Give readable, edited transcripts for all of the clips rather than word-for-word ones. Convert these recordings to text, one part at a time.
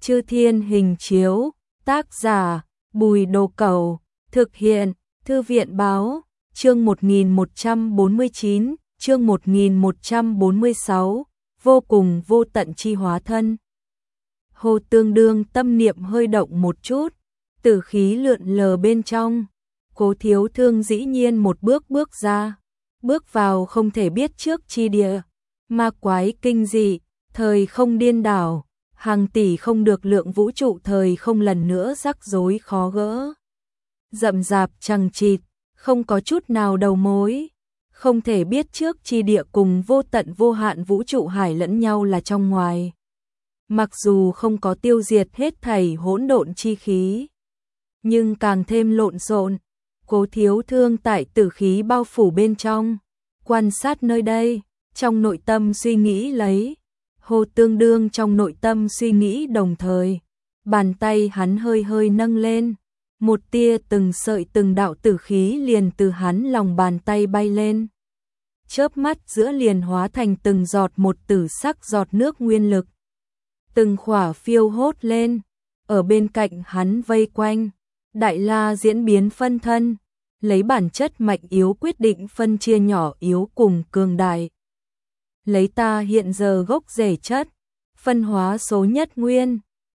Chư Thiên Hình Chiếu, tác giả, Bùi Đồ Cẩu, thực hiện, Thư viện Báo, chương 1149, chương 1146, vô cùng vô tận chi hóa thân. Hồ Tương Đương tâm niệm hơi động một chút, tử khí lượn lờ bên trong, Cố Thiếu Thương dĩ nhiên một bước bước ra, bước vào không thể biết trước chi địa, ma quái kinh dị, thời không điên đảo, hàng tỷ không được lượng vũ trụ thời không lần nữa rắc rối khó gỡ. Rậm rạp chằng chịt, không có chút nào đầu mối, không thể biết trước chi địa cùng vô tận vô hạn vũ trụ hải lẫn nhau là trong ngoài. Mặc dù không có tiêu diệt hết thảy hỗn độn chi khí, nhưng càng thêm lộn xộn. Cố Thiếu Thương tại tử khí bao phủ bên trong, quan sát nơi đây, trong nội tâm suy nghĩ lấy. Hồ Tương Đương trong nội tâm suy nghĩ đồng thời, bàn tay hắn hơi hơi nâng lên, một tia từng sợi từng đạo tử khí liền từ hắn lòng bàn tay bay lên. Chớp mắt giữa liền hóa thành từng giọt một tử sắc giọt nước nguyên lực. Từng khỏa phiêu hốt lên, ở bên cạnh hắn vây quanh, Đại La diễn biến phân thân, lấy bản chất mạnh yếu quyết định phân chia nhỏ yếu cùng cường đại. Lấy ta hiện giờ gốc rễ chất, phân hóa số nhất nguyên,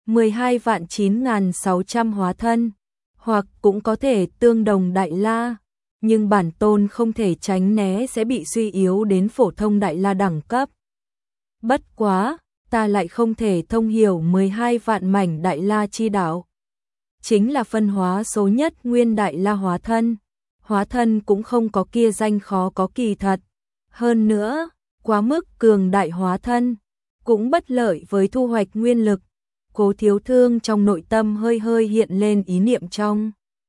12.9.600 hóa thân, hoặc cũng có thể tương đồng Đại La, nhưng bản tôn không thể tránh né sẽ bị suy yếu đến phổ thông Đại La đẳng cấp. Bất quá, ta lại không thể thông hiểu 12 vạn mảnh Đại La chi đạo. Chính là phân hóa số nhất nguyên Đại La hóa thân cũng không có kia danh khó có kỳ thật. Hơn nữa, quá mức cường đại hóa thân, cũng bất lợi với thu hoạch nguyên lực. Cố Thiếu Thương trong nội tâm hơi hơi hiện lên ý niệm trong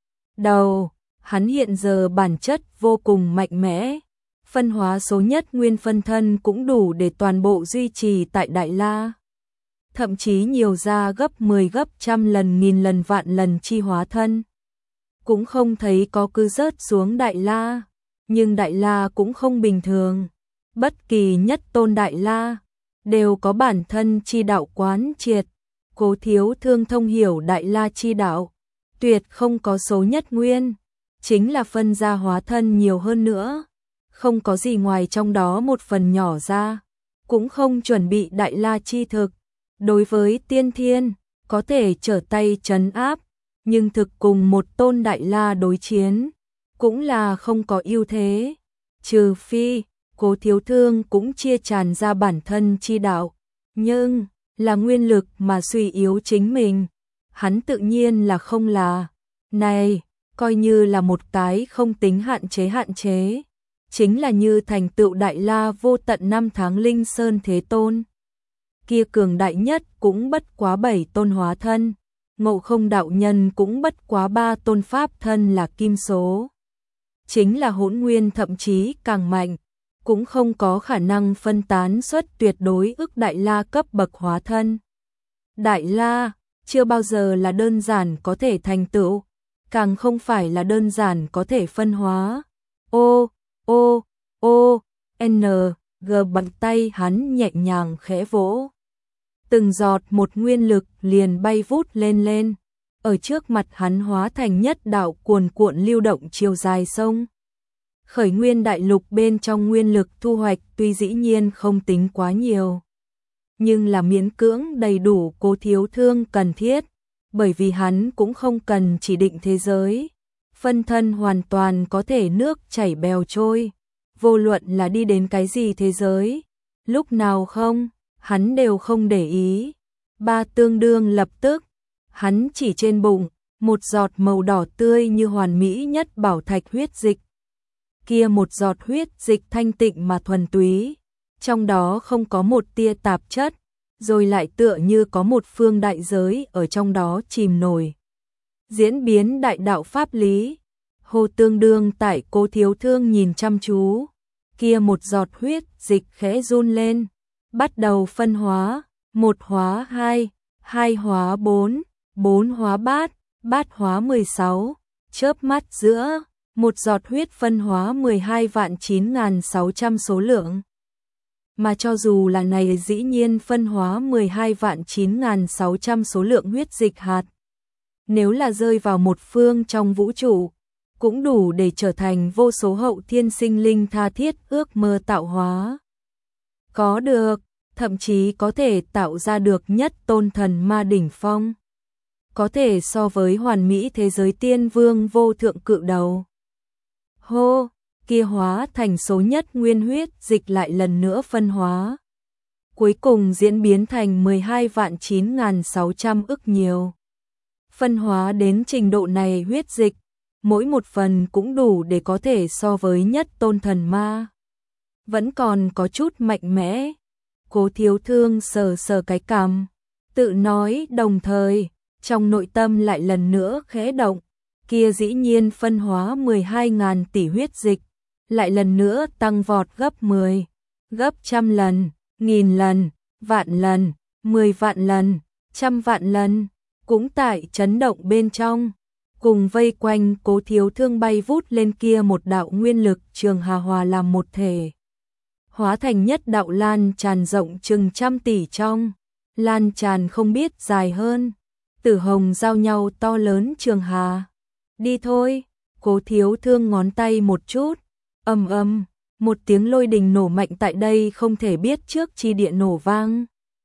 đầu, hắn hiện giờ bản chất vô cùng mạnh mẽ, phân hóa số nhất nguyên phân thân cũng đủ để toàn bộ duy trì tại Đại La. Thậm chí nhiều ra gấp 10 gấp trăm lần nghìn lần vạn lần chi hóa thân. Cũng không thấy có cứ rớt xuống Đại La, nhưng Đại La cũng không bình thường. Bất kỳ nhất tôn Đại La đều có bản thân chi đạo quán triệt. Cố Thiếu Thương thông hiểu Đại La chi đạo, tuyệt không có số nhất nguyên, chính là phân ra hóa thân nhiều hơn nữa, không có gì ngoài trong đó một phần nhỏ ra, cũng không chuẩn bị Đại La chi thực. Đối với tiên thiên, có thể trở tay trấn áp, nhưng thực cùng một tôn Đại La đối chiến, cũng là không có ưu thế. Trừ phi, Cố Thiếu Thương cũng chia tràn ra bản thân chi đạo, nhưng là nguyên lực mà suy yếu chính mình. Hắn tự nhiên là không là. Này, coi như là một cái không tính hạn chế. Chính là như thành tựu Đại La vô tận năm tháng Linh Sơn Thế Tôn. Kia cường đại nhất cũng bất quá 7 tôn hóa thân, Ngộ Không đạo nhân cũng bất quá 3 tôn pháp thân là kim số. Chính là hỗn nguyên thậm chí càng mạnh, cũng không có khả năng phân tán xuất tuyệt đối ức Đại La cấp bậc hóa thân. Đại La chưa bao giờ là đơn giản có thể thành tựu, càng không phải là đơn giản có thể phân hóa. G bàn tay hắn nhẹ nhàng khẽ vỗ. Từng giọt một nguyên lực liền bay vút lên, ở trước mặt hắn hóa thành nhất đạo cuồn cuộn lưu động chiều dài sông. Khởi nguyên đại lục bên trong nguyên lực thu hoạch tuy dĩ nhiên không tính quá nhiều, nhưng là miễn cưỡng đầy đủ Cố Thiếu Thương cần thiết, bởi vì hắn cũng không cần chỉ định thế giới. Phân thân hoàn toàn có thể nước chảy bèo trôi, vô luận là đi đến cái gì thế giới, lúc nào không, hắn đều không để ý. Ba tương đương lập tức, hắn chỉ trên bụng, một giọt màu đỏ tươi như hoàn mỹ nhất bảo thạch huyết dịch. Kia một giọt huyết dịch thanh tịnh mà thuần túy, trong đó không có một tia tạp chất, rồi lại tựa như có một phương đại giới ở trong đó chìm nổi. Diễn biến đại đạo pháp lý, Hồ Tương Đương tại Cố Thiếu Thương nhìn chăm chú, kia một giọt huyết dịch khẽ run lên, bắt đầu phân hóa, 1 hóa 2, 2 hóa 4, 4 hóa bát, bát hóa 16, chớp mắt giữa, một giọt huyết phân hóa 12.9.600 số lượng. mà cho dù là này dĩ nhiên phân hóa 12.9.600 số lượng huyết dịch hạt. Nếu là rơi vào một phương trong vũ trụ, cũng đủ để trở thành vô số hậu thiên sinh linh tha thiết ước mơ tạo hóa. Có được, thậm chí có thể tạo ra được nhất tôn thần ma đỉnh phong. Có thể so với hoàn mỹ thế giới tiên vương vô thượng cự đầu. Hô, kia hóa thành số nhất nguyên huyết dịch lại lần nữa phân hóa. Cuối cùng diễn biến thành 12.9.600 ức nhiều. Phân hóa đến trình độ này huyết dịch, mỗi một phần cũng đủ để có thể so với nhất tôn thần ma. Vẫn còn có chút mạnh mẽ. Cố Thiếu Thương sờ sờ cái cằm, tự nói đồng thời, trong nội tâm lại lần nữa khẽ động, kia dĩ nhiên phân hóa 12.000 tỷ huyết dịch, lại lần nữa tăng vọt gấp 10, gấp trăm lần, nghìn lần, vạn lần, 10 vạn lần, trăm vạn lần, cũng tại chấn động bên trong, cùng vây quanh Cố Thiếu Thương bay vút lên kia một đạo nguyên lực trường hà hòa làm một thể. Hóa thành nhất đạo lan tràn rộng chừng trăm tỷ trong, lan tràn không biết dài hơn, tử hồng giao nhau to lớn trường hà. Đi thôi, Cố Thiếu Thương ngón tay một chút, ầm ầm, một tiếng lôi đình nổ mạnh tại đây không thể biết trước chi địa nổ vang.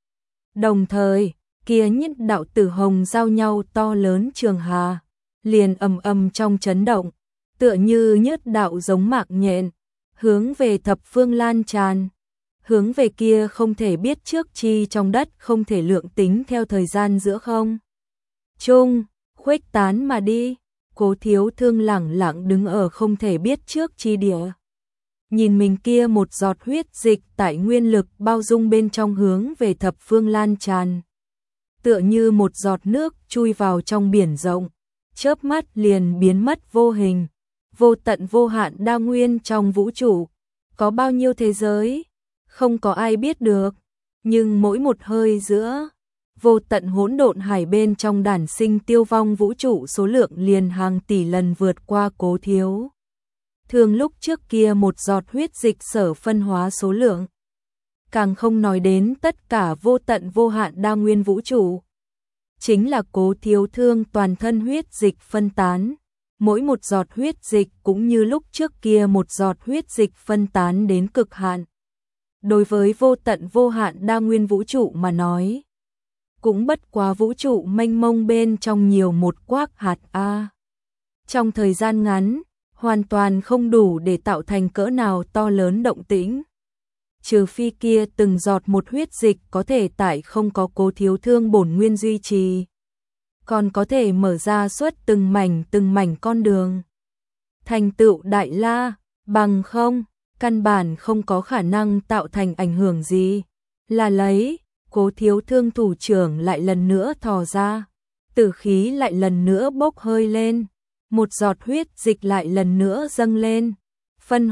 Đồng thời, kia nhất đạo tử hồng giao nhau to lớn trường hà, liền ầm ầm trong chấn động, tựa như nhất đạo giống mạng nhện, hướng về thập phương lan tràn, hướng về kia không thể biết trước chi trong đất không thể lượng tính theo thời gian giữa không trung, khuếch tán mà đi. Cố Thiếu Thương lẳng lặng đứng ở không thể biết trước chi địa. Nhìn mình kia một giọt huyết dịch tại nguyên lực bao dung bên trong hướng về thập phương lan tràn. Tựa như một giọt nước chui vào trong biển rộng, chớp mắt liền biến mất vô hình, vô tận vô hạn đa nguyên trong vũ trụ. Có bao nhiêu thế giới, không có ai biết được, nhưng mỗi một hơi giữa vô tận hỗn độn hải bên trong đản sinh tiêu vong vũ trụ số lượng liền hàng tỷ lần vượt qua Cố Thiếu Thương lúc trước kia một giọt huyết dịch sở phân hóa số lượng. Càng không nói đến tất cả vô tận vô hạn đa nguyên vũ trụ. Chính là Cố Thiếu Thương toàn thân huyết dịch phân tán. Mỗi một giọt huyết dịch cũng như lúc trước kia một giọt huyết dịch phân tán đến cực hạn. Đối với vô tận vô hạn đa nguyên vũ trụ mà nói, cũng bất quá vũ trụ mênh mông bên trong nhiều một quác hạt A. Trong thời gian ngắn, hoàn toàn không đủ để tạo thành cỡ nào to lớn động tĩnh. Trừ phi kia từng giọt một huyết dịch có thể tại không có Cố Thiếu Thương bổn nguyên duy trì, còn có thể mở ra suốt từng mảnh con đường. Thành tựu Đại La, bằng không, căn bản không có khả năng tạo thành ảnh hưởng gì. Là lấy, Cố Thiếu Thương thủ trưởng lại lần nữa thò ra, tử khí lại lần nữa bốc hơi lên, một giọt huyết dịch lại lần nữa dâng lên, phân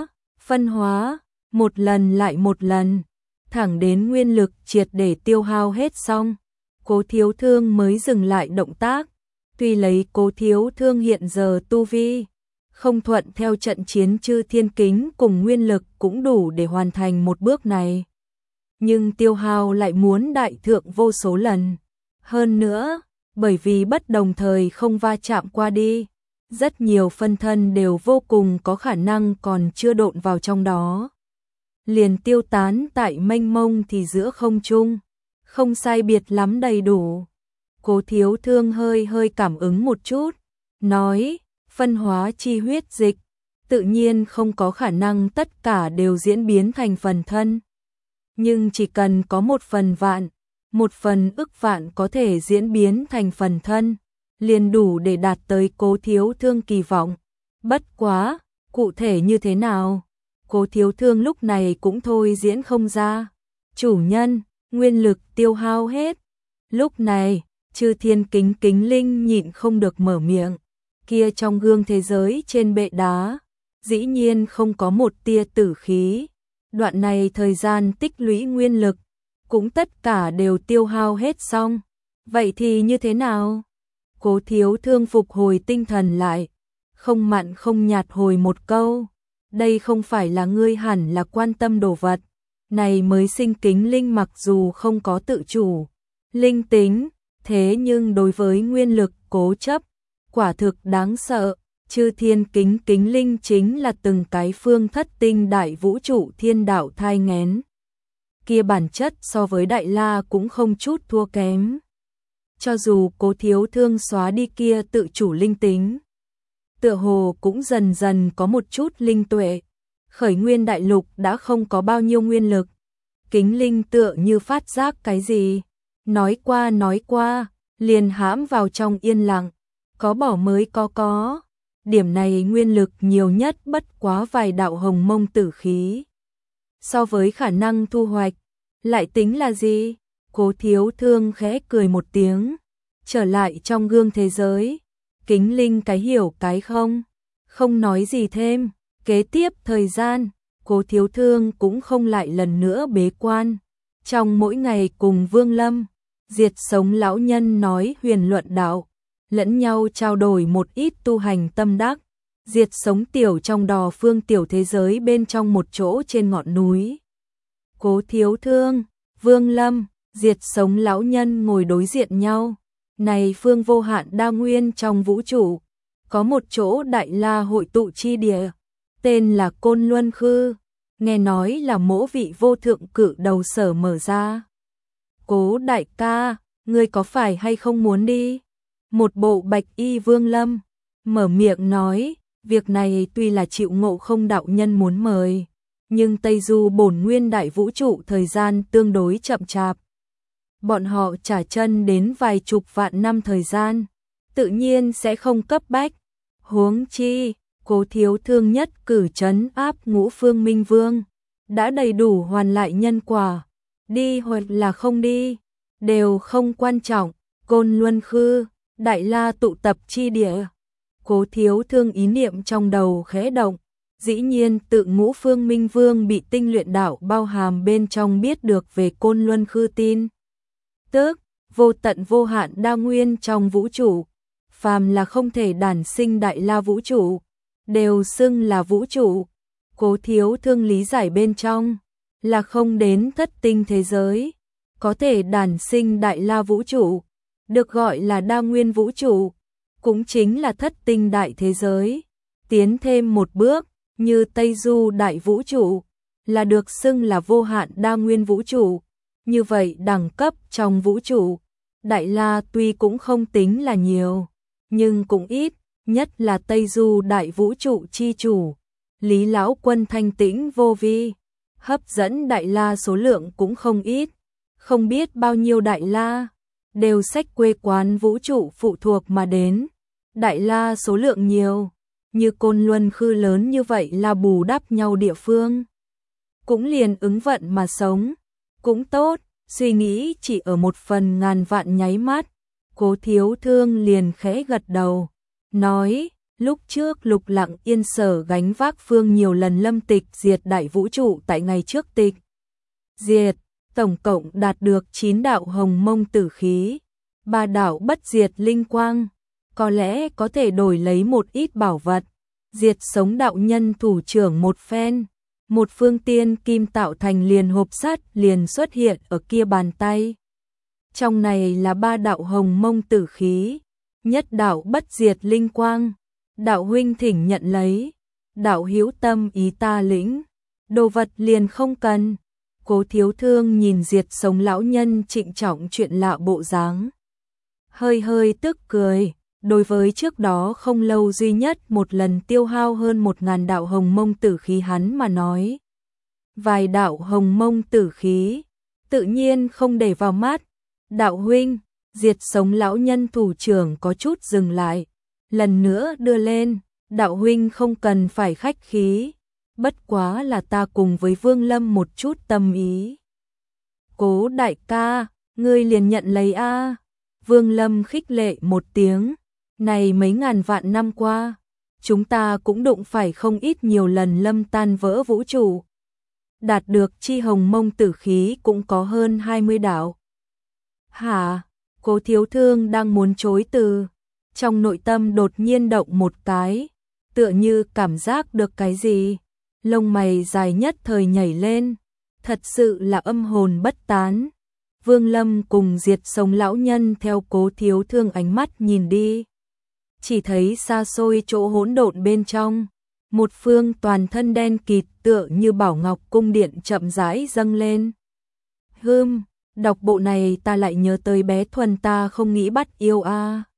hóa, một lần lại một lần, thẳng đến nguyên lực triệt để tiêu hao hết xong, Cố Thiếu Thương mới dừng lại động tác. Tuy lấy Cố Thiếu Thương hiện giờ tu vi, không thuận theo trận chiến chư thiên kính cùng nguyên lực cũng đủ để hoàn thành một bước này. Nhưng tiêu hao lại muốn đại thượng vô số lần. Hơn nữa, bởi vì bất đồng thời không va chạm qua đi, rất nhiều phân thân đều vô cùng có khả năng còn chưa độn vào trong đó. Liền tiêu tán tại mênh mông thì giữa không trung, không sai biệt lắm đầy đủ. Cố Thiếu Thương hơi cảm ứng một chút, nói, phân hóa chi huyết dịch, tự nhiên không có khả năng tất cả đều diễn biến thành phần thân. Nhưng chỉ cần có một phần vạn, một phần ức vạn có thể diễn biến thành phần thân, liền đủ để đạt tới Cố Thiếu Thương kỳ vọng. Bất quá, cụ thể như thế nào? Cố Thiếu Thương lúc này cũng thôi diễn không ra. Chủ nhân, nguyên lực tiêu hao hết. Lúc này, chư thiên kính linh nhịn không được mở miệng. Kia trong gương thế giới trên bệ đá, dĩ nhiên không có một tia tử khí. Đoạn này thời gian tích lũy nguyên lực, cũng tất cả đều tiêu hao hết xong. Vậy thì như thế nào? Cố Thiếu Thương phục hồi tinh thần lại, không mặn không nhạt hồi một câu. Đây không phải là ngươi hẳn là quan tâm đồ vật. này mới sinh kính linh, mặc dù không có tự chủ, linh tính, thế nhưng đối với nguyên lực cố chấp, quả thực đáng sợ. Chư thiên kính linh chính là từng cái phương thất tinh đại vũ trụ thiên đạo thai nghén. Kia bản chất so với Đại La cũng không chút thua kém. Cho dù Cố Thiếu Thương xóa đi kia tự chủ linh tính, tựa hồ cũng dần dần có một chút linh tuệ. Khởi nguyên đại lục đã không có bao nhiêu nguyên lực. Kính linh tựa như phát giác cái gì, nói qua, liền hãm vào trong yên lặng, có bỏ mới có. Điểm này nguyên lực nhiều nhất bất quá vài đạo hồng mông tử khí. So với khả năng thu hoạch, lại tính là gì? Cố Thiếu Thương khẽ cười một tiếng, trở lại trong gương thế giới. Kính linh cái hiểu cái không nói gì thêm. Kế tiếp thời gian, Cố Thiếu Thương cũng không lại lần nữa bế quan. Trong mỗi ngày cùng Vương Lâm, Diệt Sống lão nhân nói huyền luận đạo, lẫn nhau trao đổi một ít tu hành tâm đắc. Diệt Sống tiểu trong đò phương tiểu thế giới bên trong một chỗ trên ngọn núi. Cố Thiếu Thương, Vương Lâm, Diệt Sống lão nhân ngồi đối diện nhau. Này phương vô hạn đa nguyên trong vũ trụ, có một chỗ Đại La hội tụ chi địa, tên là Côn Luân Khư, nghe nói là mỗ vị vô thượng cự đầu sở mở ra. Cố đại ca, ngươi có phải hay không muốn đi? Một bộ bạch y Vương Lâm mở miệng nói, việc này tuy là chịu Ngộ Không đạo nhân muốn mời, nhưng Tây Du bổn nguyên đại vũ trụ thời gian tương đối chậm chạp. Bọn họ trả chân đến vài chục vạn năm thời gian, tự nhiên sẽ không cấp bách. Huống chi, Cố Thiếu Thương nhất cử trấn áp Ngũ Phương Minh Vương, đã đầy đủ hoàn lại nhân quả, đi hoặc là không đi, đều không quan trọng. Côn Luân Khư, Đại La tụ tập chi địa. Cố Thiếu Thương ý niệm trong đầu khẽ động, dĩ nhiên tự Ngũ Phương Minh Vương bị tinh luyện đạo bao hàm bên trong biết được về Côn Luân Khư tin tức. Vô tận vô hạn đa nguyên trong vũ trụ, phàm là không thể đản sinh Đại La vũ trụ, đều xưng là vũ trụ. Cố Thiếu Thương lý giải bên trong là không đến thất tinh thế giới, có thể đản sinh Đại La vũ trụ, được gọi là đa nguyên vũ trụ, cũng chính là thất tinh đại thế giới. Tiến thêm một bước, như Tây Du đại vũ trụ, là được xưng là vô hạn đa nguyên vũ trụ. Như vậy đẳng cấp trong vũ trụ, Đại La tuy cũng không tính là nhiều, nhưng cũng ít, nhất là Tây Du đại vũ trụ chi chủ, Lý Lão Quân thanh tĩnh vô vi, hấp dẫn Đại La số lượng cũng không ít, không biết bao nhiêu Đại La, đều sách quê quán vũ trụ phụ thuộc mà đến. Đại La số lượng nhiều, như Côn Luân Khư lớn như vậy là bù đắp nhau địa phương, cũng liền ứng vận mà sống, cũng tốt. Suy nghĩ chỉ ở một phần ngàn vạn nháy mắt, Cố Thiếu Thương liền khẽ gật đầu, nói, lúc trước Lục Lặng Yên sở gánh vác phương nhiều lần lâm tịch diệt đại vũ trụ tại ngày trước tịch diệt, tổng cộng đạt được 9 đạo hồng mông tử khí, 3 đạo bất diệt linh quang, có lẽ có thể đổi lấy một ít bảo vật. Diệt Sống đạo nhân thủ trưởng một phen, một phương tiên kim tạo thành liền hộp sắt liền xuất hiện ở kia bàn tay. Trong này là 3 đạo hồng mông tử khí, nhất đạo bất diệt linh quang, đạo huynh thỉnh nhận lấy, đạo hữu tâm ý ta lĩnh, đồ vật liền không cần. Cố Thiếu Thương nhìn Diệt Sống lão nhân trịnh trọng chuyện lạ bộ dáng, hơi tức cười. Đối với trước đó không lâu duy nhất một lần tiêu hao hơn 1000 đạo hồng mông tử khí hắn mà nói, vài đạo hồng mông tử khí tự nhiên không để vào mắt. Đạo huynh, Diệt Sống lão nhân thủ trưởng có chút dừng lại, lần nữa đưa lên, đạo huynh không cần phải khách khí, bất quá là ta cùng với Vương Lâm một chút tâm ý. Cố đại ca, ngươi liền nhận lấy a. Vương Lâm khích lệ một tiếng, này mấy ngàn vạn năm qua, chúng ta cũng đụng phải không ít nhiều lần lâm tan vỡ vũ trụ, đạt được chi hồng mông tử khí cũng có hơn 20 đạo. Hả? Cố Thiếu Thương đang muốn chối từ, trong nội tâm đột nhiên động một cái, tựa như cảm giác được cái gì, lông mày dài nhất thời nhảy lên, thật sự là âm hồn bất tán. Vương Lâm cùng Diệt Sống lão nhân theo Cố Thiếu Thương ánh mắt nhìn đi. Chỉ thấy xa xôi chỗ hỗn độn bên trong, một phương toàn thân đen kịt tựa như bảo ngọc cung điện chậm rãi dâng lên. Đọc bộ này ta lại nhớ tới bé Thuần ta không nghĩ bắt yêu a.